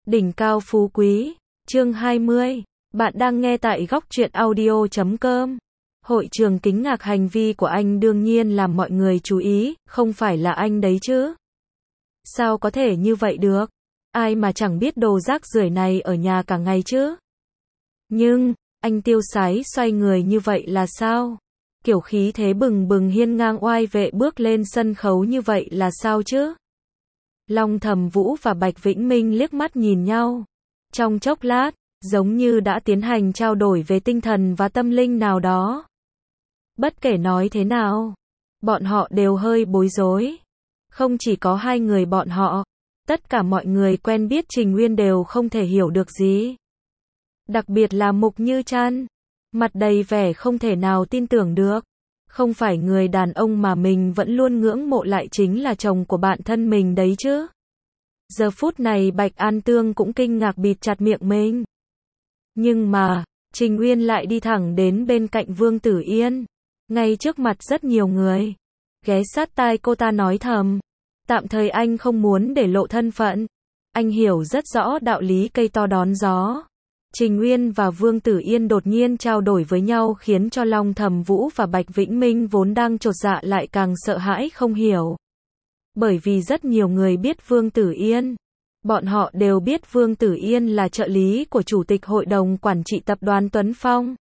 Đỉnh cao phú quý, chương 20. Bạn đang nghe tại góc truyện audio.com. Hội trường kinh ngạc hành vi của anh đương nhiên làm mọi người chú ý, không phải là anh đấy chứ. Sao có thể như vậy được? Ai mà chẳng biết đồ rác rưởi này ở nhà cả ngày chứ? Nhưng, anh tiêu sái xoay người như vậy là sao? Kiểu khí thế bừng bừng hiên ngang oai vệ bước lên sân khấu như vậy là sao chứ? Long Thầm Vũ và Bạch Vĩnh Minh liếc mắt nhìn nhau. Trong chốc lát, giống như đã tiến hành trao đổi về tinh thần và tâm linh nào đó. Bất kể nói thế nào, bọn họ đều hơi bối rối. Không chỉ có hai người bọn họ, tất cả mọi người quen biết Trình Uyên đều không thể hiểu được gì. Đặc biệt là Mục Như Trăn, mặt đầy vẻ không thể nào tin tưởng được. Không phải người đàn ông mà mình vẫn luôn ngưỡng mộ lại chính là chồng của bạn thân mình đấy chứ. Giờ phút này Bạch An Tương cũng kinh ngạc bịt chặt miệng mình. Nhưng mà, Trình Uyên lại đi thẳng đến bên cạnh Vương Tử Yên, ngay trước mặt rất nhiều người. Ghé sát tai cô ta nói thầm. Tạm thời anh không muốn để lộ thân phận. Anh hiểu rất rõ đạo lý cây to đón gió. Trình Uyên và Vương Tử Yên đột nhiên trao đổi với nhau khiến cho Long Thầm Vũ và Bạch Vĩnh Minh vốn đang chột dạ lại càng sợ hãi không hiểu. Bởi vì rất nhiều người biết Vương Tử Yên. Bọn họ đều biết Vương Tử Yên là trợ lý của Chủ tịch Hội đồng Quản trị Tập đoàn Tuấn Phong.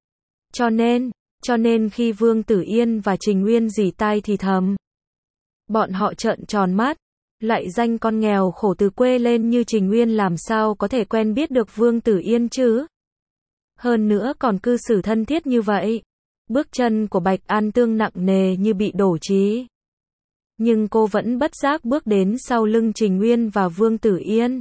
Cho nên khi Vương Tử Yên và Trình Uyên rỉ tai thì thầm. Bọn họ trợn tròn mắt. Lại danh con nghèo khổ từ quê lên như Trình Uyên làm sao có thể quen biết được Vương Tử Yên chứ? Hơn nữa còn cư xử thân thiết như vậy. Bước chân của Bạch An Tương nặng nề như bị đổ trí. Nhưng cô vẫn bất giác bước đến sau lưng Trình Uyên và Vương Tử Yên.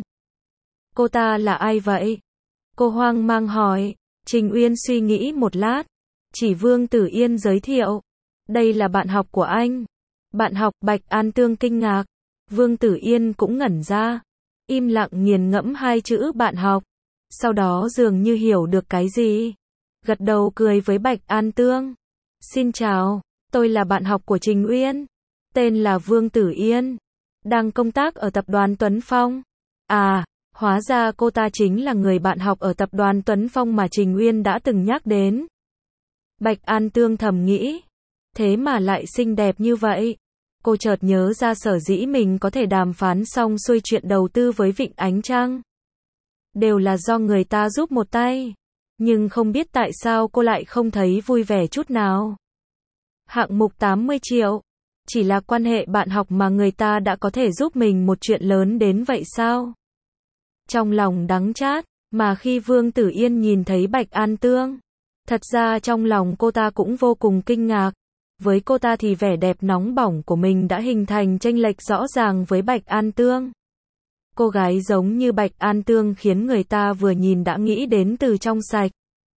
Cô ta là ai vậy? Cô hoang mang hỏi. Trình Uyên suy nghĩ một lát. Chỉ Vương Tử Yên giới thiệu. Đây là bạn học của anh. Bạn học. Bạch An Tương kinh ngạc. Vương Tử Yên cũng ngẩn ra. Im lặng nghiền ngẫm hai chữ bạn học. Sau đó dường như hiểu được cái gì. Gật đầu cười với Bạch An Tương. Xin chào, tôi là bạn học của Trình Uyên. Tên là Vương Tử Yên. Đang công tác ở tập đoàn Tuấn Phong. À, hóa ra cô ta chính là người bạn học ở tập đoàn Tuấn Phong mà Trình Uyên đã từng nhắc đến. Bạch An Tương thầm nghĩ. Thế mà lại xinh đẹp như vậy. Cô chợt nhớ ra sở dĩ mình có thể đàm phán xong xuôi chuyện đầu tư với Vịnh Ánh Trăng. Đều là do người ta giúp một tay. Nhưng không biết tại sao cô lại không thấy vui vẻ chút nào. Hạng mục 80 triệu. Chỉ là quan hệ bạn học mà người ta đã có thể giúp mình một chuyện lớn đến vậy sao? Trong lòng đắng chát, mà khi Vương Tử Yên nhìn thấy Bạch An Tương, thật ra trong lòng cô ta cũng vô cùng kinh ngạc. Với cô ta thì vẻ đẹp nóng bỏng của mình đã hình thành chênh lệch rõ ràng với Bạch An Tương. Cô gái giống như Bạch An Tương khiến người ta vừa nhìn đã nghĩ đến từ trong sạch.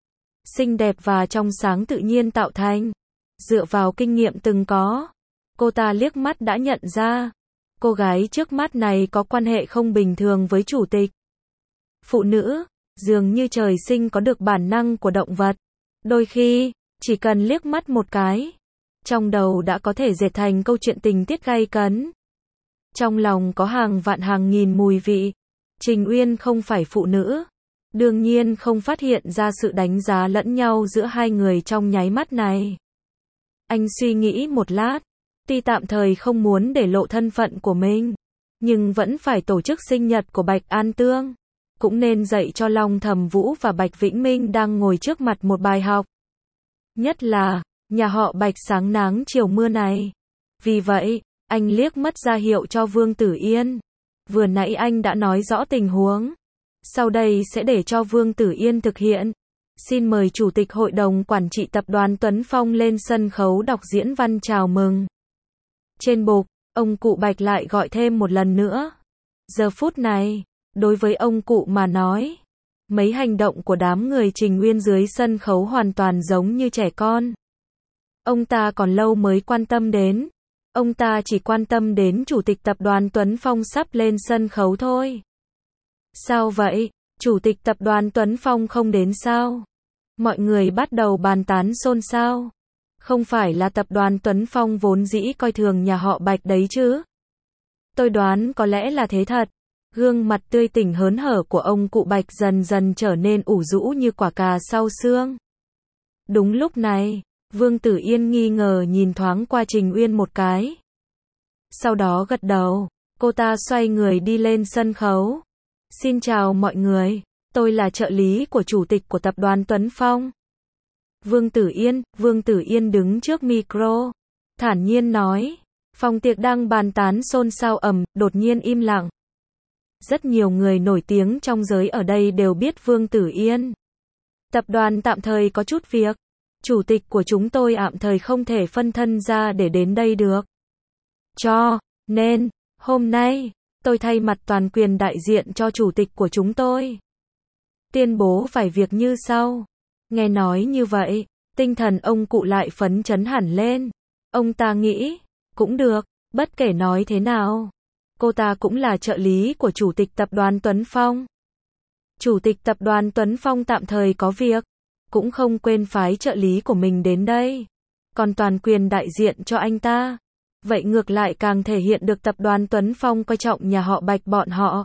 Xinh đẹp và trong sáng tự nhiên tạo thành. Dựa vào kinh nghiệm từng có, cô ta liếc mắt đã nhận ra. Cô gái trước mắt này có quan hệ không bình thường với chủ tịch. Phụ nữ, dường như trời sinh có được bản năng của động vật. Đôi khi, chỉ cần liếc mắt một cái. Trong đầu đã có thể dệt thành câu chuyện tình tiết gay cấn. Trong lòng có hàng vạn hàng nghìn mùi vị. Trình Uyên không phải phụ nữ. Đương nhiên không phát hiện ra sự đánh giá lẫn nhau giữa hai người trong nháy mắt này. Anh suy nghĩ một lát. Tuy tạm thời không muốn để lộ thân phận của mình. Nhưng vẫn phải tổ chức sinh nhật của Bạch An Tương. Cũng nên dạy cho Long Thầm Vũ và Bạch Vĩnh Minh đang ngồi trước mặt một bài học. Nhất là nhà họ Bạch sáng nắng chiều mưa này. Vì vậy, anh liếc mắt ra hiệu cho Vương Tử Yên. Vừa nãy anh đã nói rõ tình huống. Sau đây sẽ để cho Vương Tử Yên thực hiện. Xin mời Chủ tịch Hội đồng Quản trị Tập đoàn Tuấn Phong lên sân khấu đọc diễn văn chào mừng. Trên bục, ông cụ Bạch lại gọi thêm một lần nữa. Giờ phút này, đối với ông cụ mà nói, mấy hành động của đám người Trình Uyên dưới sân khấu hoàn toàn giống như trẻ con. Ông ta còn lâu mới quan tâm đến. Ông ta chỉ quan tâm đến Chủ tịch Tập đoàn Tuấn Phong sắp lên sân khấu thôi. Sao vậy? Chủ tịch Tập đoàn Tuấn Phong không đến sao? Mọi người bắt đầu bàn tán xôn xao. Không phải là Tập đoàn Tuấn Phong vốn dĩ coi thường nhà họ Bạch đấy chứ? Tôi đoán có lẽ là thế thật. Gương mặt tươi tỉnh hớn hở của ông cụ Bạch dần dần trở nên ủ rũ như quả cà sau sương. Đúng lúc này, Vương Tử Yên nghi ngờ nhìn thoáng qua Trình Uyên một cái. Sau đó gật đầu, cô ta xoay người đi lên sân khấu. Xin chào mọi người, tôi là trợ lý của chủ tịch của tập đoàn Tuấn Phong. Vương Tử Yên đứng trước micro, thản nhiên nói. Phòng tiệc đang bàn tán xôn xao đột nhiên im lặng. Rất nhiều người nổi tiếng trong giới ở đây đều biết Vương Tử Yên. Tập đoàn tạm thời có chút việc. Chủ tịch của chúng tôi tạm thời không thể phân thân ra để đến đây được. Cho nên, hôm nay, tôi thay mặt toàn quyền đại diện cho chủ tịch của chúng tôi. Tuyên bố vài việc như sau. Nghe nói như vậy, tinh thần ông cụ lại phấn chấn hẳn lên. Ông ta nghĩ, cũng được, bất kể nói thế nào. Cô ta cũng là trợ lý của chủ tịch tập đoàn Tuấn Phong. Chủ tịch tập đoàn Tuấn Phong tạm thời có việc, cũng không quên phái trợ lý của mình đến đây. Còn toàn quyền đại diện cho anh ta. Vậy ngược lại càng thể hiện được tập đoàn Tuấn Phong coi trọng nhà họ Bạch bọn họ.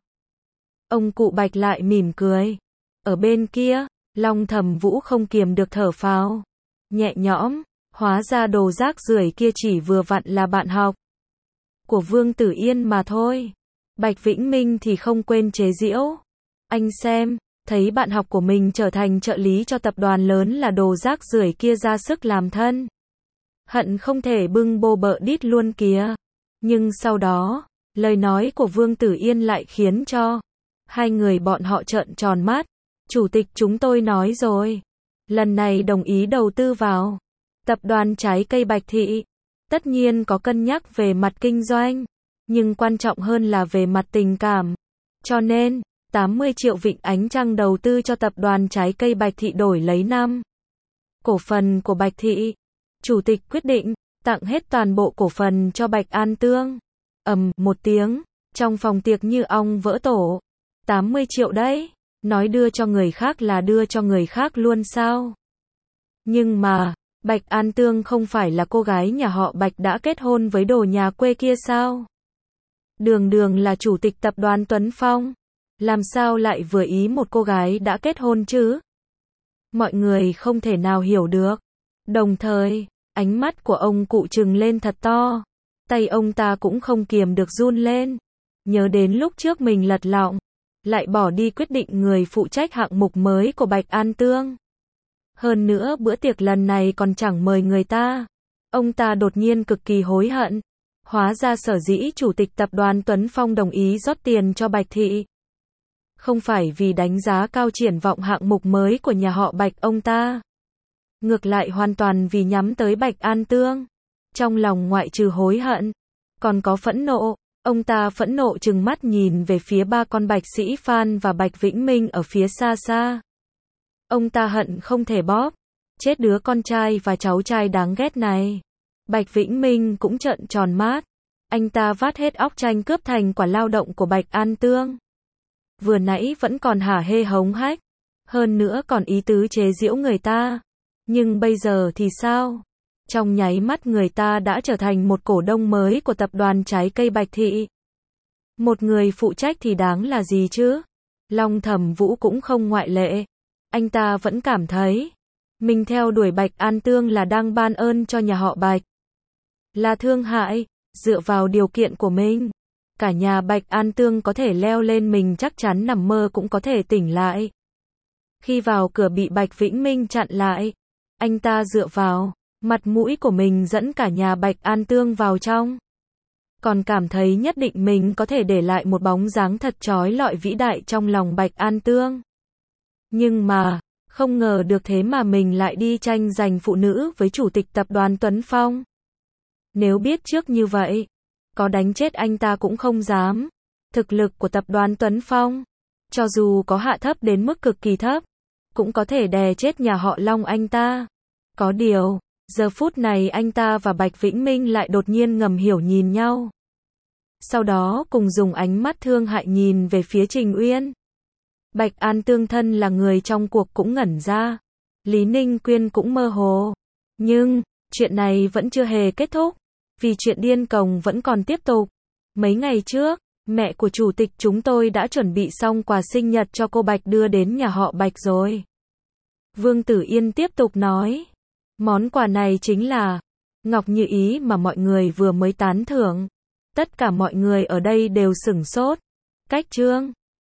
Ông cụ Bạch lại mỉm cười. Ở bên kia, Long Thẩm Vũ không kiềm được thở phào. Nhẹ nhõm, hóa ra đồ rác rưởi kia chỉ vừa vặn là bạn học của Vương Tử Yên mà thôi. Bạch Vĩnh Minh thì không quên chế giễu. Anh xem, thấy bạn học của mình trở thành trợ lý cho tập đoàn lớn là đồ rác rưởi kia ra sức làm thân. Hận không thể bưng bô bợ đít luôn kìa. Nhưng sau đó, lời nói của Vương Tử Yên lại khiến cho hai người bọn họ trợn tròn mắt. Chủ tịch chúng tôi nói rồi. Lần này đồng ý đầu tư vào tập đoàn trái cây Bạch Thị. Tất nhiên có cân nhắc về mặt kinh doanh, nhưng quan trọng hơn là về mặt tình cảm. Cho nên, 80 triệu Vịnh Ánh Trăng đầu tư cho tập đoàn trái cây Bạch Thị đổi lấy 5 cổ phần của Bạch Thị. Chủ tịch quyết định tặng hết toàn bộ cổ phần cho Bạch An Tương. Một tiếng, trong phòng tiệc như ong vỡ tổ. 80 triệu đấy, nói đưa cho người khác là đưa cho người khác luôn sao? Nhưng mà, Bạch An Tương không phải là cô gái nhà họ Bạch đã kết hôn với đồ nhà quê kia sao? Đường đường là chủ tịch tập đoàn Tuấn Phong. Làm sao lại vừa ý một cô gái đã kết hôn chứ? Mọi người không thể nào hiểu được. Đồng thời, ánh mắt của ông cụ trừng lên thật to. Tay ông ta cũng không kiềm được run lên. Nhớ đến lúc trước mình lật lọng, lại bỏ đi quyết định người phụ trách hạng mục mới của Bạch An Tương. Hơn nữa bữa tiệc lần này còn chẳng mời người ta. Ông ta đột nhiên cực kỳ hối hận. Hóa ra sở dĩ chủ tịch tập đoàn Tuấn Phong đồng ý rót tiền cho Bạch Thị. Không phải vì đánh giá cao triển vọng hạng mục mới của nhà họ Bạch ông ta. Ngược lại hoàn toàn vì nhắm tới Bạch An Tương. Trong lòng ngoại trừ hối hận, còn có phẫn nộ. Ông ta phẫn nộ trừng mắt nhìn về phía ba con Bạch Sĩ Phan và Bạch Vĩnh Minh ở phía xa xa. Ông ta hận không thể bóp chết đứa con trai và cháu trai đáng ghét này. Bạch Vĩnh Minh cũng trợn tròn mắt. Anh ta vát hết óc tranh cướp thành quả lao động của Bạch An Tương. Vừa nãy vẫn còn hả hê hống hách. Hơn nữa còn ý tứ chế giễu người ta. Nhưng bây giờ thì sao? Trong nháy mắt người ta đã trở thành một cổ đông mới của tập đoàn trái cây Bạch Thị. Một người phụ trách thì đáng là gì chứ? Long Thẩm Vũ cũng không ngoại lệ. Anh ta vẫn cảm thấy mình theo đuổi Bạch An Tương là đang ban ơn cho nhà họ Bạch. Là thương hại, dựa vào điều kiện của mình. Cả nhà Bạch An Tương có thể leo lên mình chắc chắn nằm mơ cũng có thể tỉnh lại. Khi vào cửa bị Bạch Vĩnh Minh chặn lại. Anh ta dựa vào mặt mũi của mình dẫn cả nhà Bạch An Tương vào trong. Còn cảm thấy nhất định mình có thể để lại một bóng dáng thật chói lọi vĩ đại trong lòng Bạch An Tương. Nhưng mà, không ngờ được thế mà mình lại đi tranh giành phụ nữ với chủ tịch tập đoàn Tuấn Phong. Nếu biết trước như vậy, có đánh chết anh ta cũng không dám. Thực lực của tập đoàn Tuấn Phong, cho dù có hạ thấp đến mức cực kỳ thấp, cũng có thể đè chết nhà họ Long anh ta. Có điều, giờ phút này anh ta và Bạch Vĩnh Minh lại đột nhiên ngầm hiểu nhìn nhau. Sau đó cùng dùng ánh mắt thương hại nhìn về phía Trình Uyên. Bạch An Tương thân là người trong cuộc cũng ngẩn ra. Lý Ninh Quyên cũng mơ hồ. Nhưng, chuyện này vẫn chưa hề kết thúc. Vì chuyện điên cồng vẫn còn tiếp tục. Mấy ngày trước, Mẹ của chủ tịch chúng tôi đã chuẩn bị xong quà sinh nhật cho cô Bạch đưa đến nhà họ Bạch rồi. Vương Tử Yên tiếp tục nói. Món quà này chính là ngọc như ý mà mọi người vừa mới tán thưởng. Tất cả mọi người ở đây đều sửng sốt. Cách Trương